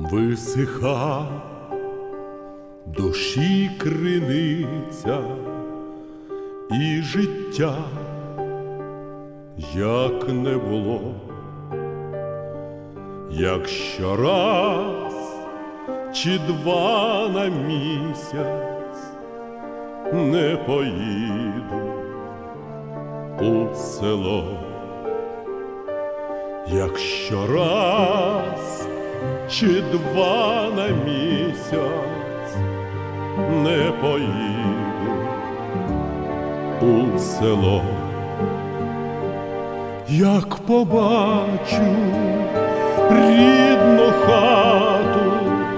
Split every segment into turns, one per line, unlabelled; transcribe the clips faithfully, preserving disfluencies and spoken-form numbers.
Висиха душі криниця, і життя, як не було, якщо раз чи два на місяць не поїду у село, якщо раз чи два на місяць не поїду у село, як побачу рідну хату,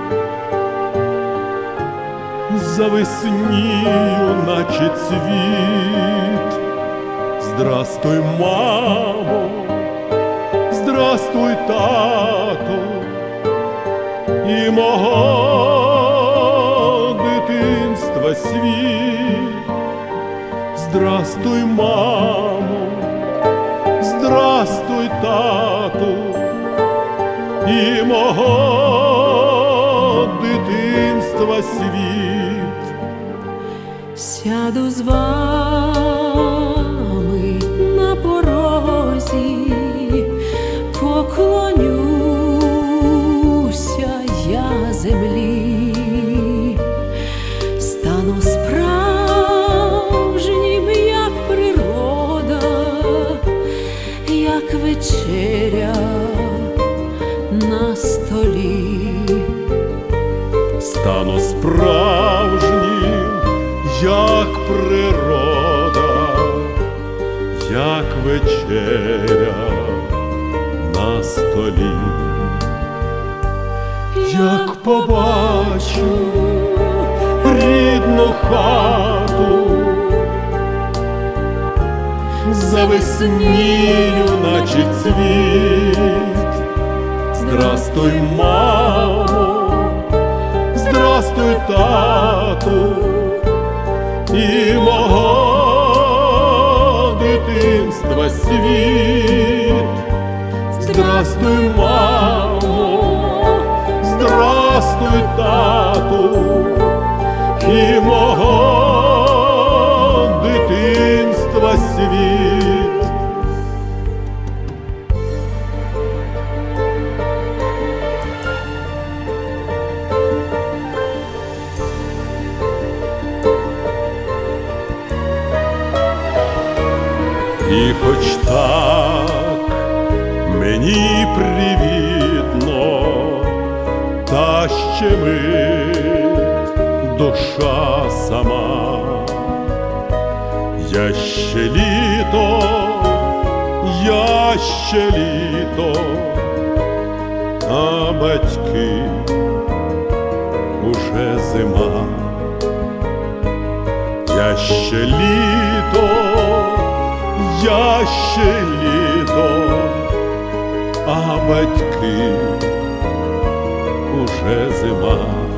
завеснію, наче цвіт. Здрастуй, мамо, здрастуй, тато, і мого дитинства світ. Здрастуй, мамо, здрастуй, тату, і мого дитинства світ.
Сяду з вами на порозі, поклонюся я землі, стану справжнім, як природа, як вечеря на столі.
Стану справжнім, як природа, як вечеря на столі. Як побачу рідну хату, завеснію, наче цвіт. Здрастуй, мамо, здрастуй, тату, і мого дитинства світ. Здрастуй, мамо, здрастуй, тату, і мого дитинства світ. І хоч так мені привітно, та ще мить душа сама. Я ще літо, я ще літо, а батьки уже зима. Я ще літо, я ще літо, а батьки уже зима.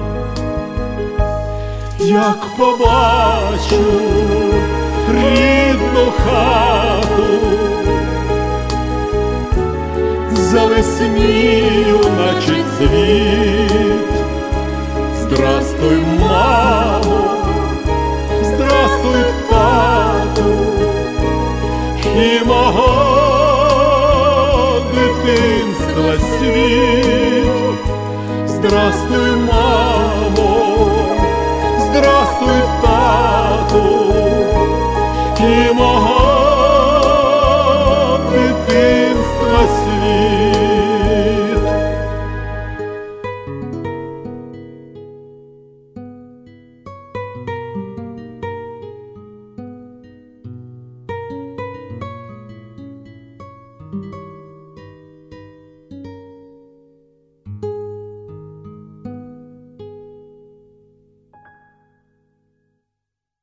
Як побачу рідну хату, завеснію, наче цвіт. Здрастуй, мамо, здрастуй, тату, і мого дитинства світ. Здрастуй, мамо, здрастуй, тату, і мого дитинства світ.